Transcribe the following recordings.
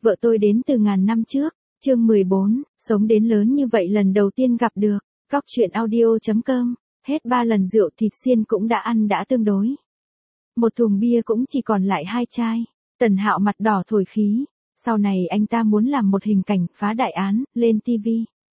vợ tôi đến từ ngàn năm trước. Chương 14, sống đến lớn như vậy lần đầu tiên gặp được. Góc truyện audio.com, hết 3 lần rượu thịt xiên cũng đã ăn đã tương đối. Một thùng bia cũng chỉ còn lại 2 chai. Tần Hạo mặt đỏ thổi khí. Sau này anh ta muốn làm một hình cảnh phá đại án, lên TV.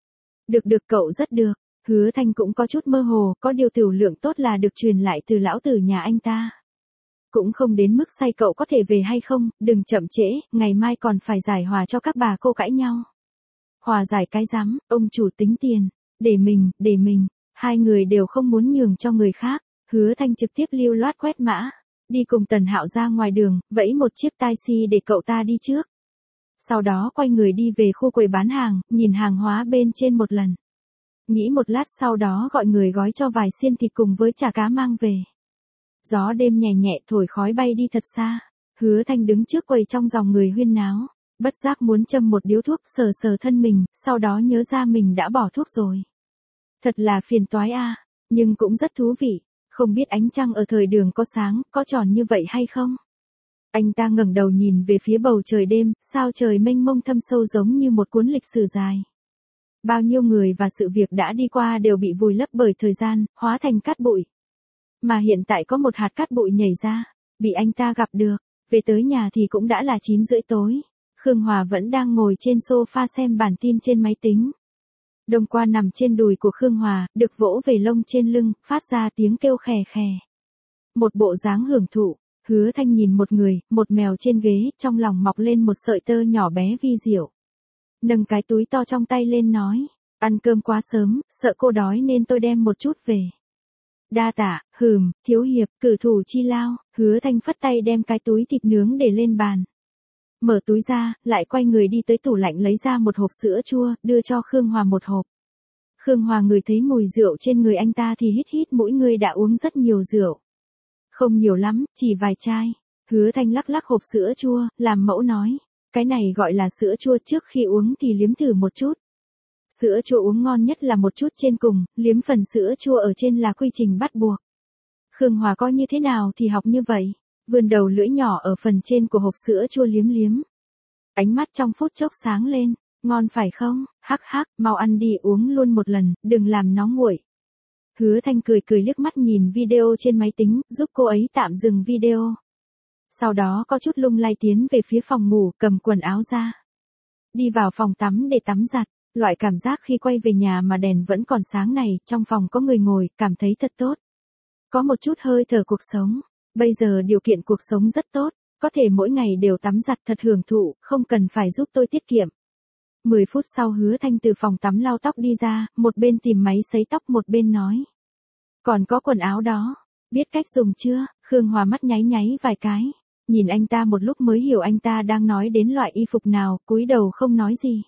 Được cậu rất được. Hứa Thanh cũng có chút mơ hồ, có điều tiểu lượng tốt là được truyền lại từ lão tử nhà anh ta. Cũng không đến mức say cậu có thể về hay không, đừng chậm trễ, ngày mai còn phải giải hòa cho các bà cô cãi nhau. Hòa giải cái rắm, ông chủ tính tiền, để mình, hai người đều không muốn nhường cho người khác. Hứa Thanh trực tiếp lưu loát quét mã, đi cùng Tần Hạo ra ngoài đường, vẫy một chiếc taxi để cậu ta đi trước. Sau đó quay người đi về khu quầy bán hàng, nhìn hàng hóa bên trên một lần. Nghĩ một lát sau đó gọi người gói cho vài xiên thịt cùng với chả cá mang về. Gió đêm nhẹ nhẹ thổi khói bay đi thật xa. Hứa Thanh đứng trước quầy trong dòng người huyên náo. Bất giác muốn châm một điếu thuốc sờ thân mình, sau đó nhớ ra mình đã bỏ thuốc rồi. Thật là phiền toái a, nhưng cũng rất thú vị. Không biết ánh trăng ở thời đường có sáng, có tròn như vậy hay không? Anh ta ngẩng đầu nhìn về phía bầu trời đêm, sao trời mênh mông thâm sâu giống như một cuốn lịch sử dài. Bao nhiêu người và sự việc đã đi qua đều bị vùi lấp bởi thời gian, hóa thành cát bụi. Mà hiện tại có một hạt cát bụi nhảy ra, bị anh ta gặp được. Về tới nhà thì cũng đã là 9:30 tối. Khương Hòa vẫn đang ngồi trên sofa xem bản tin trên máy tính. Đông Qua nằm trên đùi của Khương Hòa, được vỗ về lông trên lưng, phát ra tiếng kêu khè khè. Một bộ dáng hưởng thụ. Hứa Thanh nhìn một người, một mèo trên ghế, trong lòng mọc lên một sợi tơ nhỏ bé vi diệu. Nâng cái túi to trong tay lên nói, ăn cơm quá sớm, sợ cô đói nên tôi đem một chút về. Đa tạ, thiếu hiệp, cử thủ chi lao. Hứa Thanh phất tay đem cái túi thịt nướng để lên bàn. Mở túi ra, lại quay người đi tới tủ lạnh lấy ra một hộp sữa chua, đưa cho Khương Hòa một hộp. Khương Hòa ngửi thấy mùi rượu trên người anh ta thì hít mũi, người đã uống rất nhiều rượu. Không nhiều lắm, chỉ vài chai. Hứa Thanh lắc hộp sữa chua, làm mẫu nói. Cái này gọi là sữa chua, trước khi uống thì liếm thử một chút. Sữa chua uống ngon nhất là một chút trên cùng, liếm phần sữa chua ở trên là quy trình bắt buộc. Khương Hòa coi như thế nào thì học như vậy. Vươn đầu lưỡi nhỏ ở phần trên của hộp sữa chua liếm. Ánh mắt trong phút chốc sáng lên. Ngon phải không? Hắc, mau ăn đi, uống luôn một lần, đừng làm nó nguội. Hứa Thanh cười liếc mắt nhìn video trên máy tính, giúp cô ấy tạm dừng video. Sau đó có chút lung lay tiến về phía phòng ngủ, cầm quần áo ra. Đi vào phòng tắm để tắm giặt. Loại cảm giác khi quay về nhà mà đèn vẫn còn sáng này, trong phòng có người ngồi, cảm thấy thật tốt. Có một chút hơi thở cuộc sống. Bây giờ điều kiện cuộc sống rất tốt, có thể mỗi ngày đều tắm giặt thật hưởng thụ, không cần phải giúp tôi tiết kiệm. 10 phút sau Hứa Thanh từ phòng tắm lau tóc đi ra, một bên tìm máy sấy tóc một bên nói. Còn có quần áo đó, biết cách dùng chưa? Khương Hòa mắt nháy vài cái, nhìn anh ta một lúc mới hiểu anh ta đang nói đến loại y phục nào, cúi đầu không nói gì.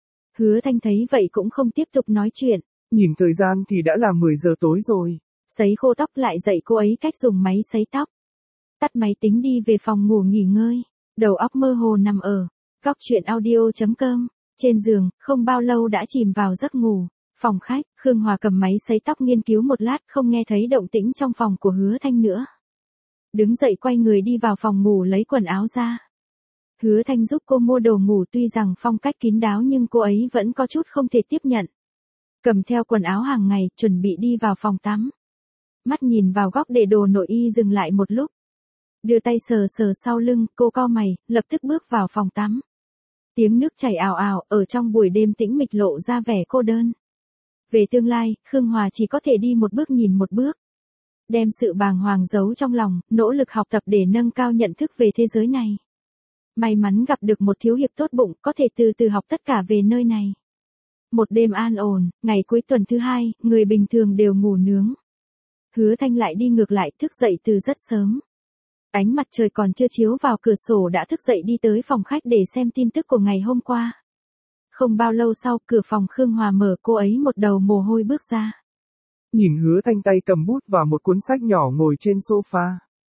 Hứa Thanh thấy vậy cũng không tiếp tục nói chuyện. Nhìn thời gian thì đã là 10 giờ tối rồi. Sấy khô tóc lại dạy cô ấy cách dùng máy sấy tóc. Tắt máy tính đi về phòng ngủ nghỉ ngơi. Đầu óc mơ hồ nằm ở góc truyện audio.com. Trên giường, không bao lâu đã chìm vào giấc ngủ. Phòng khách, Khương Hòa cầm máy sấy tóc nghiên cứu một lát, không nghe thấy động tĩnh trong phòng của Hứa Thanh nữa. Đứng dậy quay người đi vào phòng ngủ lấy quần áo ra. Hứa Thanh giúp cô mua đồ ngủ, tuy rằng phong cách kín đáo nhưng cô ấy vẫn có chút không thể tiếp nhận. Cầm theo quần áo hàng ngày, chuẩn bị đi vào phòng tắm. Mắt nhìn vào góc để đồ nội y dừng lại một lúc. Đưa tay sờ sau lưng, cô cau mày, lập tức bước vào phòng tắm. Tiếng nước chảy ào ào, ở trong buổi đêm tĩnh mịch lộ ra vẻ cô đơn. Về tương lai, Khương Hòa chỉ có thể đi một bước nhìn một bước. Đem sự bàng hoàng giấu trong lòng, nỗ lực học tập để nâng cao nhận thức về thế giới này. May mắn gặp được một thiếu hiệp tốt bụng, có thể từ từ học tất cả về nơi này. Một đêm an ổn, ngày cuối tuần thứ hai, người bình thường đều ngủ nướng. Hứa Thanh lại đi ngược lại, thức dậy từ rất sớm. Ánh mặt trời còn chưa chiếu vào cửa sổ đã thức dậy đi tới phòng khách để xem tin tức của ngày hôm qua. Không bao lâu sau, cửa phòng Khương Hòa mở, cô ấy một đầu mồ hôi bước ra. Nhìn Hứa Thanh tay cầm bút và một cuốn sách nhỏ ngồi trên sofa.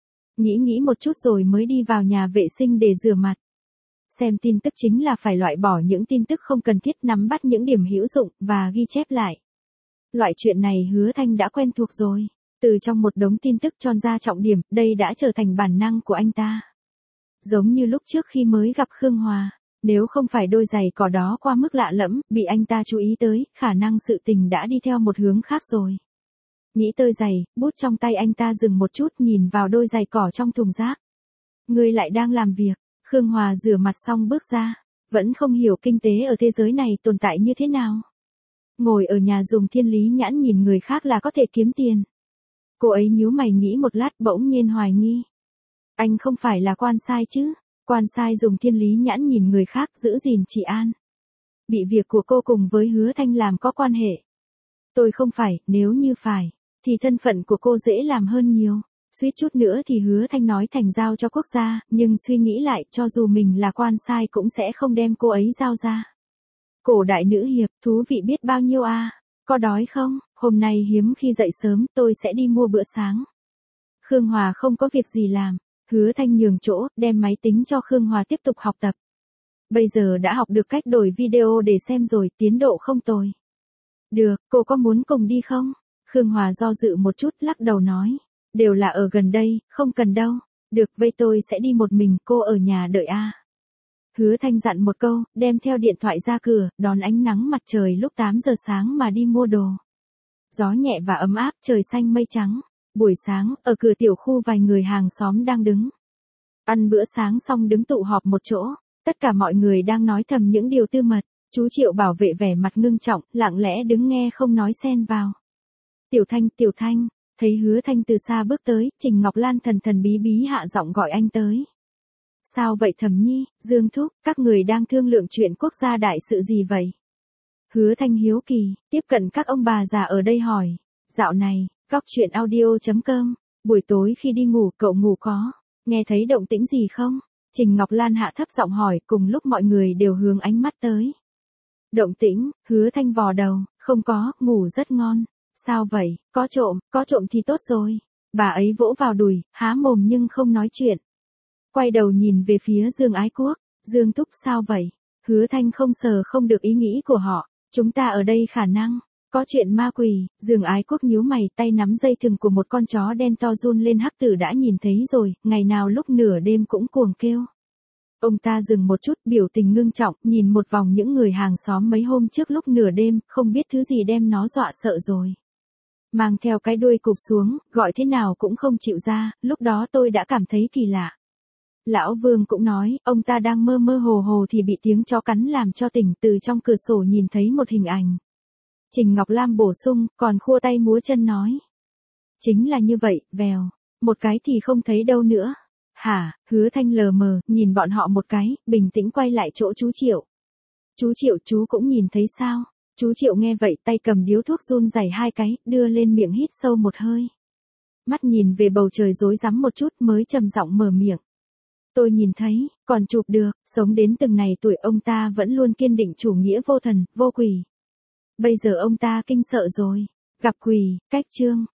Nghĩ một chút rồi mới đi vào nhà vệ sinh để rửa mặt. Xem tin tức chính là phải loại bỏ những tin tức không cần thiết, nắm bắt những điểm hữu dụng và ghi chép lại. Loại chuyện này Hứa Thanh đã quen thuộc rồi. Từ trong một đống tin tức chọn ra trọng điểm, đây đã trở thành bản năng của anh ta. Giống như lúc trước khi mới gặp Khương Hòa, Nếu không phải đôi giày cỏ đó qua mức lạ lẫm, bị anh ta chú ý tới, khả năng sự tình đã đi theo một hướng khác rồi. Nghĩ tới giày, bút trong tay anh ta dừng một chút nhìn vào đôi giày cỏ trong thùng rác. Ngươi lại đang làm việc. Khương Hòa rửa mặt xong bước ra. Vẫn không hiểu kinh tế ở thế giới này tồn tại như thế nào. Ngồi ở nhà dùng thiên lý nhãn nhìn người khác là có thể kiếm tiền. Cô ấy nhíu mày nghĩ một lát bỗng nhiên hoài nghi. Anh không phải là quan sai chứ? Quan sai dùng thiên lý nhãn nhìn người khác giữ gìn trị an. Bị việc của cô cùng với Hứa Thanh làm có quan hệ. Tôi không phải, nếu như phải, thì thân phận của cô dễ làm hơn nhiều. Suýt chút nữa thì Hứa Thanh nói thành giao cho quốc gia, nhưng suy nghĩ lại cho dù mình là quan sai cũng sẽ không đem cô ấy giao ra. Cổ đại nữ hiệp, thú vị biết bao nhiêu à? Có đói không? Hôm nay hiếm khi dậy sớm tôi sẽ đi mua bữa sáng. Khương Hòa không có việc gì làm. Hứa Thanh nhường chỗ, đem máy tính cho Khương Hòa tiếp tục học tập. Bây giờ đã học được cách đổi video để xem rồi, tiến độ không tồi. Được, cô có muốn cùng đi không? Khương Hòa do dự một chút lắc đầu nói. Đều là ở gần đây, không cần đâu. Được, vậy tôi sẽ đi một mình, cô ở nhà đợi a. Hứa Thanh dặn một câu, đem theo điện thoại ra cửa, đón ánh nắng mặt trời lúc 8 giờ sáng mà đi mua đồ. Gió nhẹ và ấm áp, trời xanh mây trắng. Buổi sáng, ở cửa tiểu khu vài người hàng xóm đang đứng. Ăn bữa sáng xong đứng tụ họp một chỗ. Tất cả mọi người đang nói thầm những điều tư mật. Chú Triệu bảo vệ vẻ mặt ngưng trọng, lặng lẽ đứng nghe không nói xen vào. Tiểu Thanh, thấy Hứa Thanh từ xa bước tới, Trình Ngọc Lan thần thần bí bí hạ giọng gọi anh tới. Sao vậy Thẩm Nhi, Dương Thúc, các người đang thương lượng chuyện quốc gia đại sự gì vậy? Hứa Thanh hiếu kỳ, tiếp cận các ông bà già ở đây hỏi. Dạo này, coctruyện.audio.com, buổi tối khi đi ngủ cậu ngủ có nghe thấy động tĩnh gì không? Trình Ngọc Lan hạ thấp giọng hỏi, cùng lúc mọi người đều hướng ánh mắt tới. Động tĩnh, Hứa Thanh vò đầu, không có, ngủ rất ngon. Sao vậy, có trộm thì tốt rồi. Bà ấy vỗ vào đùi, há mồm nhưng không nói chuyện. Quay đầu nhìn về phía Dương Ái Quốc, Dương Thúc sao vậy? Hứa Thanh không sờ không được ý nghĩ của họ, chúng ta ở đây khả năng có chuyện ma quỷ. Dương Ái Quốc nhíu mày, tay nắm dây thừng của một con chó đen to run lên. Hắc Tử đã nhìn thấy rồi, ngày nào lúc nửa đêm cũng cuồng kêu. Ông ta dừng một chút, biểu tình ngưng trọng, nhìn một vòng những người hàng xóm mấy hôm trước lúc nửa đêm, không biết thứ gì đem nó dọa sợ rồi. Mang theo cái đuôi cụp xuống, gọi thế nào cũng không chịu ra, lúc đó tôi đã cảm thấy kỳ lạ. Lão Vương cũng nói, ông ta đang mơ mơ hồ hồ thì bị tiếng chó cắn làm cho tỉnh, từ trong cửa sổ nhìn thấy một hình ảnh. Trình Ngọc Lam bổ sung, còn khua tay múa chân nói. Chính là như vậy, vèo, một cái thì không thấy đâu nữa. Hả, Hứa Thanh lờ mờ, nhìn bọn họ một cái, bình tĩnh quay lại chỗ chú Triệu. Chú Triệu, chú cũng nhìn thấy sao? Chú Triệu nghe vậy, tay cầm điếu thuốc run rẩy hai cái, đưa lên miệng hít sâu một hơi. Mắt nhìn về bầu trời rối rắm một chút mới trầm giọng mở miệng. Tôi nhìn thấy, còn chụp được, sống đến từng này tuổi ông ta vẫn luôn kiên định chủ nghĩa vô thần, vô quỷ. Bây giờ ông ta kinh sợ rồi. Gặp quỷ, cách chương.